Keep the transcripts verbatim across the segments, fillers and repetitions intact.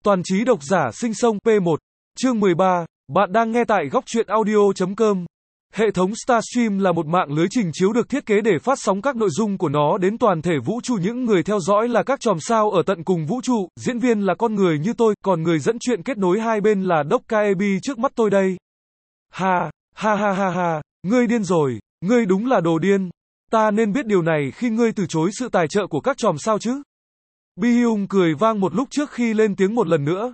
Toàn trí độc giả sinh sông P một, chương mười ba, bạn đang nghe tại góc truyện audio.com. Hệ thống Starstream là một mạng lưới trình chiếu được thiết kế để phát sóng các nội dung của nó đến toàn thể vũ trụ. Những người theo dõi là các chòm sao ở tận cùng vũ trụ, diễn viên là con người như tôi, còn người dẫn chuyện kết nối hai bên là Dokkaebi trước mắt tôi đây. Ha, ha ha ha ha, ngươi điên rồi, ngươi đúng là đồ điên. Ta nên biết điều này khi ngươi từ chối sự tài trợ của các chòm sao chứ? Bi-hyung cười vang một lúc trước khi lên tiếng một lần nữa.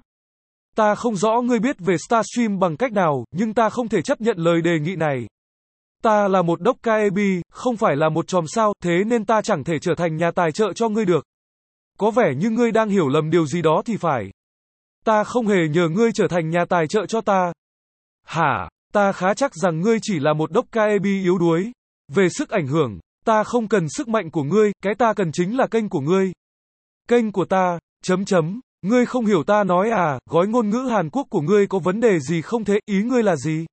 Ta không rõ ngươi biết về Starstream bằng cách nào, nhưng ta không thể chấp nhận lời đề nghị này. Ta là một Dokkaebi, không phải là một chòm sao, thế nên ta chẳng thể trở thành nhà tài trợ cho ngươi được. Có vẻ như ngươi đang hiểu lầm điều gì đó thì phải. Ta không hề nhờ ngươi trở thành nhà tài trợ cho ta. Hả? Ta khá chắc rằng ngươi chỉ là một Dokkaebi yếu đuối. Về sức ảnh hưởng, ta không cần sức mạnh của ngươi, cái ta cần chính là kênh của ngươi. Kênh của ta, chấm chấm, ngươi không hiểu ta nói à, gói ngôn ngữ Hàn Quốc của ngươi có vấn đề gì không thế, ý ngươi là gì?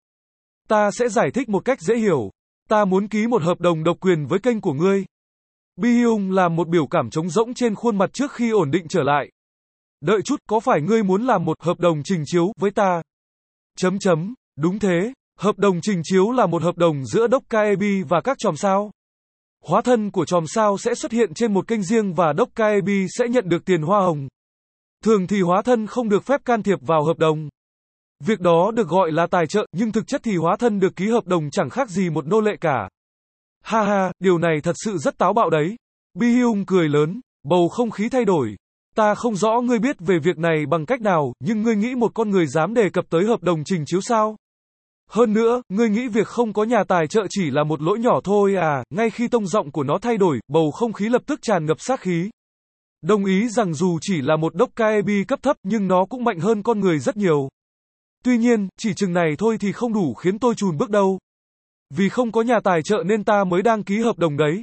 Ta sẽ giải thích một cách dễ hiểu. Ta muốn ký một hợp đồng độc quyền với kênh của ngươi. Bi-hyung làm một biểu cảm trống rỗng trên khuôn mặt trước khi ổn định trở lại. Đợi chút, có phải ngươi muốn làm một hợp đồng trình chiếu với ta? Chấm chấm, đúng thế, hợp đồng trình chiếu là một hợp đồng giữa Dokkaebi và các chòm sao. Hóa thân của chòm sao sẽ xuất hiện trên một kênh riêng và Dokkaebi sẽ nhận được tiền hoa hồng. Thường thì hóa thân không được phép can thiệp vào hợp đồng. Việc đó được gọi là tài trợ, nhưng thực chất thì hóa thân được ký hợp đồng chẳng khác gì một nô lệ cả. Ha ha, điều này thật sự rất táo bạo đấy. Bi-hyung cười lớn, bầu không khí thay đổi. Ta không rõ ngươi biết về việc này bằng cách nào, nhưng ngươi nghĩ một con người dám đề cập tới hợp đồng trình chiếu sao? Hơn nữa, ngươi nghĩ việc không có nhà tài trợ chỉ là một lỗi nhỏ thôi à? Ngay khi tông giọng của nó thay đổi, bầu không khí lập tức tràn ngập sát khí. Đồng ý rằng dù chỉ là một Dokkaebi cấp thấp, nhưng nó cũng mạnh hơn con người rất nhiều. Tuy nhiên, chỉ chừng này thôi thì không đủ khiến tôi chùn bước đâu. Vì không có nhà tài trợ nên ta mới đang ký hợp đồng đấy.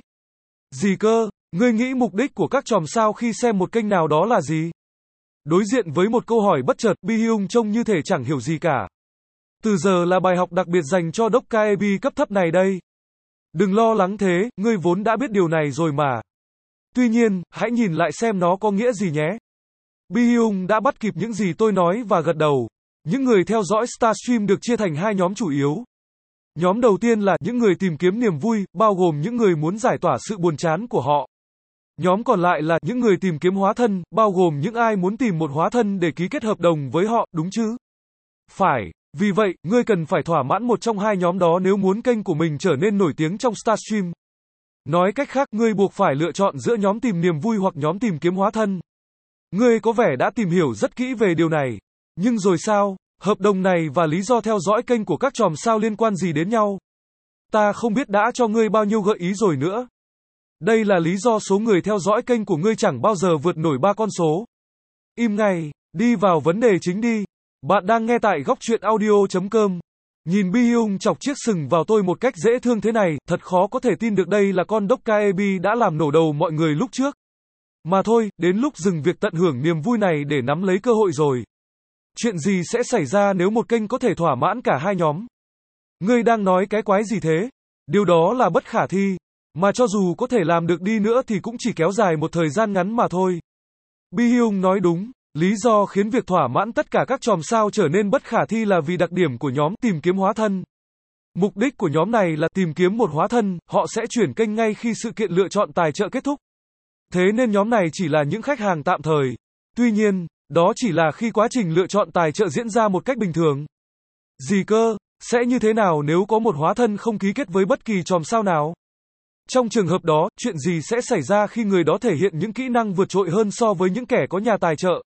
Gì cơ? Ngươi nghĩ mục đích của các chòm sao khi xem một kênh nào đó là gì? Đối diện với một câu hỏi bất chợt, Bi-hyung trông như thể chẳng hiểu gì cả. Từ giờ là bài học đặc biệt dành cho Dokkaebi cấp thấp này đây. Đừng lo lắng thế, ngươi vốn đã biết điều này rồi mà. Tuy nhiên, hãy nhìn lại xem nó có nghĩa gì nhé. Bi-hyung đã bắt kịp những gì tôi nói và gật đầu. Những người theo dõi Starstream được chia thành hai nhóm chủ yếu. Nhóm đầu tiên là những người tìm kiếm niềm vui, bao gồm những người muốn giải tỏa sự buồn chán của họ. Nhóm còn lại là những người tìm kiếm hóa thân, bao gồm những ai muốn tìm một hóa thân để ký kết hợp đồng với họ, đúng chứ? Phải. Vì vậy, ngươi cần phải thỏa mãn một trong hai nhóm đó nếu muốn kênh của mình trở nên nổi tiếng trong Starstream. Nói cách khác, ngươi buộc phải lựa chọn giữa nhóm tìm niềm vui hoặc nhóm tìm kiếm hóa thân. Ngươi có vẻ đã tìm hiểu rất kỹ về điều này. Nhưng rồi sao? Hợp đồng này và lý do theo dõi kênh của các chòm sao liên quan gì đến nhau? Ta không biết đã cho ngươi bao nhiêu gợi ý rồi nữa. Đây là lý do số người theo dõi kênh của ngươi chẳng bao giờ vượt nổi ba con số. Im ngay, đi vào vấn đề chính đi. Bạn đang nghe tại góc truyện audio.com. Nhìn Bi-hyung chọc chiếc sừng vào tôi một cách dễ thương thế này, thật khó có thể tin được đây là con Dokkaebi đã làm nổ đầu mọi người lúc trước. Mà thôi, đến lúc dừng việc tận hưởng niềm vui này để nắm lấy cơ hội rồi. Chuyện gì sẽ xảy ra nếu một kênh có thể thỏa mãn cả hai nhóm? Ngươi đang nói cái quái gì thế? Điều đó là bất khả thi. Mà cho dù có thể làm được đi nữa thì cũng chỉ kéo dài một thời gian ngắn mà thôi. Bi-hyung nói đúng. Lý do khiến việc thỏa mãn tất cả các chòm sao trở nên bất khả thi là vì đặc điểm của nhóm tìm kiếm hóa thân. Mục đích của nhóm này là tìm kiếm một hóa thân, họ sẽ chuyển kênh ngay khi sự kiện lựa chọn tài trợ kết thúc. Thế nên nhóm này chỉ là những khách hàng tạm thời. Tuy nhiên, đó chỉ là khi quá trình lựa chọn tài trợ diễn ra một cách bình thường. Gì cơ? Sẽ như thế nào nếu có một hóa thân không ký kết với bất kỳ chòm sao nào? Trong trường hợp đó, chuyện gì sẽ xảy ra khi người đó thể hiện những kỹ năng vượt trội hơn so với những kẻ có nhà tài trợ?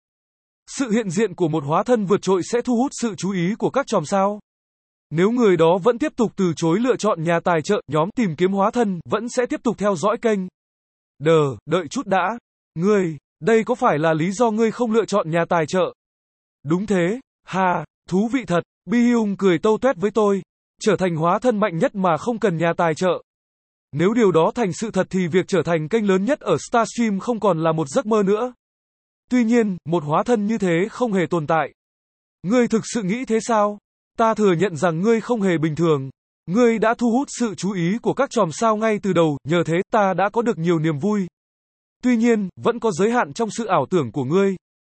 Sự hiện diện của một hóa thân vượt trội sẽ thu hút sự chú ý của các chòm sao. Nếu người đó vẫn tiếp tục từ chối lựa chọn nhà tài trợ, nhóm tìm kiếm hóa thân vẫn sẽ tiếp tục theo dõi kênh. Đờ, đợi chút đã. Ngươi, đây có phải là lý do ngươi không lựa chọn nhà tài trợ? Đúng thế. Ha, thú vị thật. Bi-hyung cười tâu tuét với tôi. Trở thành hóa thân mạnh nhất mà không cần nhà tài trợ. Nếu điều đó thành sự thật thì việc trở thành kênh lớn nhất ở Starstream không còn là một giấc mơ nữa. Tuy nhiên, một hóa thân như thế không hề tồn tại. Ngươi thực sự nghĩ thế sao? Ta thừa nhận rằng ngươi không hề bình thường. Ngươi đã thu hút sự chú ý của các chòm sao ngay từ đầu, nhờ thế ta đã có được nhiều niềm vui. Tuy nhiên, vẫn có giới hạn trong sự ảo tưởng của ngươi.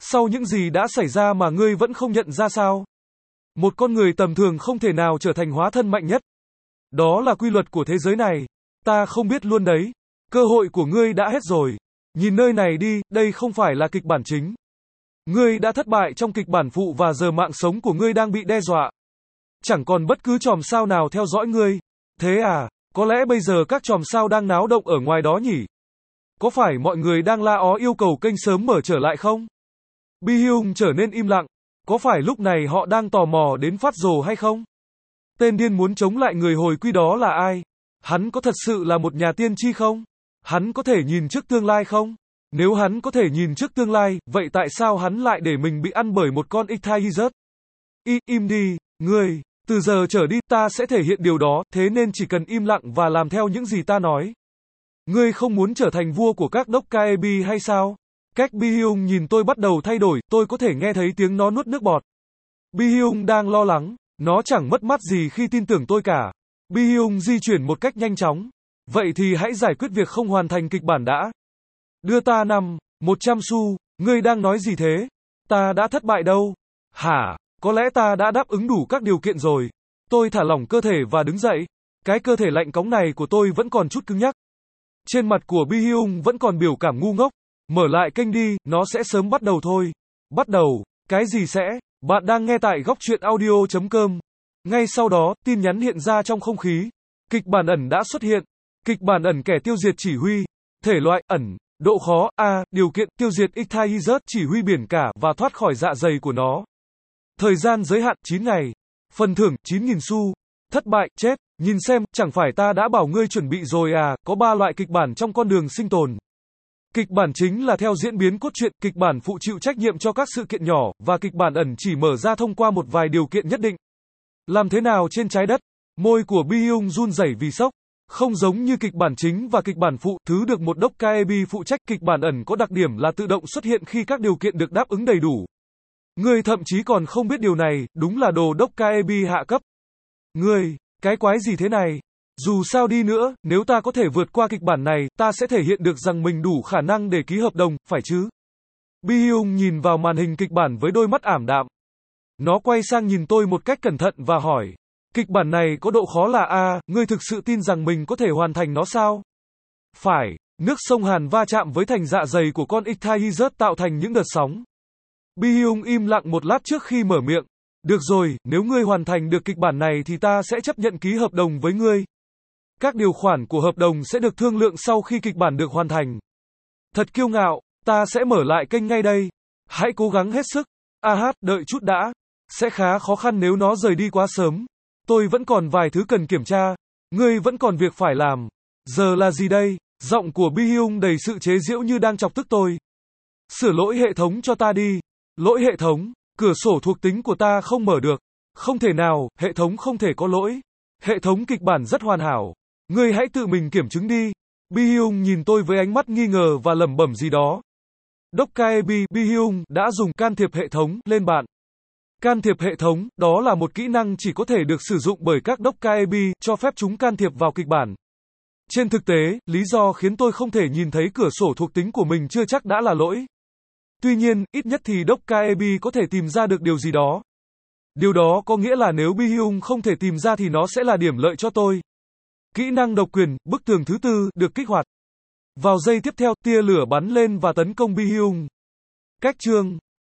Sau những gì đã xảy ra mà ngươi vẫn không nhận ra sao? Một con người tầm thường không thể nào trở thành hóa thân mạnh nhất. Đó là quy luật của thế giới này. Ta không biết luôn đấy. Cơ hội của ngươi đã hết rồi. Nhìn nơi này đi, đây không phải là kịch bản chính. Ngươi đã thất bại trong kịch bản phụ và giờ mạng sống của ngươi đang bị đe dọa. Chẳng còn bất cứ chòm sao nào theo dõi ngươi. Thế à, có lẽ bây giờ các chòm sao đang náo động ở ngoài đó nhỉ? Có phải mọi người đang la ó yêu cầu kênh sớm mở trở lại không? Bi Hyung trở nên im lặng. Có phải lúc này họ đang tò mò đến phát rồ hay không? Tên điên muốn chống lại người hồi quy đó là ai? Hắn có thật sự là một nhà tiên tri không? Hắn có thể nhìn trước tương lai không? Nếu hắn có thể nhìn trước tương lai, vậy tại sao hắn lại để mình bị ăn bởi một con Ichthyosaurus? I, im đi, ngươi, từ giờ trở đi ta sẽ thể hiện điều đó, thế nên chỉ cần im lặng và làm theo những gì ta nói. Ngươi không muốn trở thành vua của các Dokkaebi hay sao? Cách Bi Hyung nhìn tôi bắt đầu thay đổi, tôi có thể nghe thấy tiếng nó nuốt nước bọt. Bi Hyung đang lo lắng, nó chẳng mất mát gì khi tin tưởng tôi cả. Bi Hyung di chuyển một cách nhanh chóng. Vậy thì hãy giải quyết việc không hoàn thành kịch bản đã. Đưa ta năm, một trăm xu, ngươi đang nói gì thế? Ta đã thất bại đâu? Hả? Có lẽ ta đã đáp ứng đủ các điều kiện rồi. Tôi thả lỏng cơ thể và đứng dậy. Cái cơ thể lạnh cóng này của tôi vẫn còn chút cứng nhắc. Trên mặt của Bi Hyung vẫn còn biểu cảm ngu ngốc. Mở lại kênh đi, nó sẽ sớm bắt đầu thôi. Bắt đầu, cái gì sẽ? Bạn đang nghe tại góc truyện audio chấm com. Ngay sau đó, tin nhắn hiện ra trong không khí. Kịch bản ẩn đã xuất hiện. Kịch bản ẩn kẻ tiêu diệt chỉ huy. Thể loại ẩn. Độ khó A. Điều kiện tiêu diệt Ichthyosaurus chỉ huy biển cả và thoát khỏi dạ dày của nó. Thời gian giới hạn chín ngày. Phần thưởng chín nghìn xu. Thất bại, chết. Nhìn xem, chẳng phải ta đã bảo ngươi chuẩn bị rồi à, có ba loại kịch bản trong con đường sinh tồn. Kịch bản chính là theo diễn biến cốt truyện, kịch bản phụ chịu trách nhiệm cho các sự kiện nhỏ, và kịch bản ẩn chỉ mở ra thông qua một vài điều kiện nhất định. Làm thế nào trên trái đất? Môi của Bi Hyung run rẩy vì sốc. Không giống như kịch bản chính và kịch bản phụ, thứ được một Dokkaebi phụ trách, kịch bản ẩn có đặc điểm là tự động xuất hiện khi các điều kiện được đáp ứng đầy đủ. Ngươi thậm chí còn không biết điều này, đúng là đồ Dokkaebi hạ cấp. Ngươi, cái quái gì thế này? Dù sao đi nữa, nếu ta có thể vượt qua kịch bản này, ta sẽ thể hiện được rằng mình đủ khả năng để ký hợp đồng, phải chứ? Bi Hyung nhìn vào màn hình kịch bản với đôi mắt ảm đạm. Nó quay sang nhìn tôi một cách cẩn thận và hỏi. Kịch bản này có độ khó là A, ngươi thực sự tin rằng mình có thể hoàn thành nó sao? Phải, nước sông Hàn va chạm với thành dạ dày của con Ichthyosaurus tạo thành những đợt sóng. Bi Hyung im lặng một lát trước khi mở miệng. Được rồi, nếu ngươi hoàn thành được kịch bản này thì ta sẽ chấp nhận ký hợp đồng với ngươi. Các điều khoản của hợp đồng sẽ được thương lượng sau khi kịch bản được hoàn thành. Thật kiêu ngạo, ta sẽ mở lại kênh ngay đây. Hãy cố gắng hết sức. A hát, đợi chút đã. Sẽ khá khó khăn nếu nó rời đi quá sớm. Tôi vẫn còn vài thứ cần kiểm tra. Ngươi vẫn còn việc phải làm. Giờ là gì đây? Giọng của Bi Hyung đầy sự chế giễu như đang chọc tức tôi. Sửa lỗi hệ thống cho ta đi. Lỗi hệ thống. Cửa sổ thuộc tính của ta không mở được. Không thể nào, hệ thống không thể có lỗi. Hệ thống kịch bản rất hoàn hảo. Ngươi hãy tự mình kiểm chứng đi. Bi Hyung nhìn tôi với ánh mắt nghi ngờ và lẩm bẩm gì đó. Dokkaebi Bi Hyung đã dùng can thiệp hệ thống lên bạn. Can thiệp hệ thống, đó là một kỹ năng chỉ có thể được sử dụng bởi các Dokkaebi, cho phép chúng can thiệp vào kịch bản. Trên thực tế, lý do khiến tôi không thể nhìn thấy cửa sổ thuộc tính của mình chưa chắc đã là lỗi. Tuy nhiên, ít nhất thì Dokkaebi có thể tìm ra được điều gì đó. Điều đó có nghĩa là nếu Bi Hyung không thể tìm ra thì nó sẽ là điểm lợi cho tôi. Kỹ năng độc quyền, bức tường thứ tư, được kích hoạt. Vào giây tiếp theo, tia lửa bắn lên và tấn công Bi Hyung. Cách chương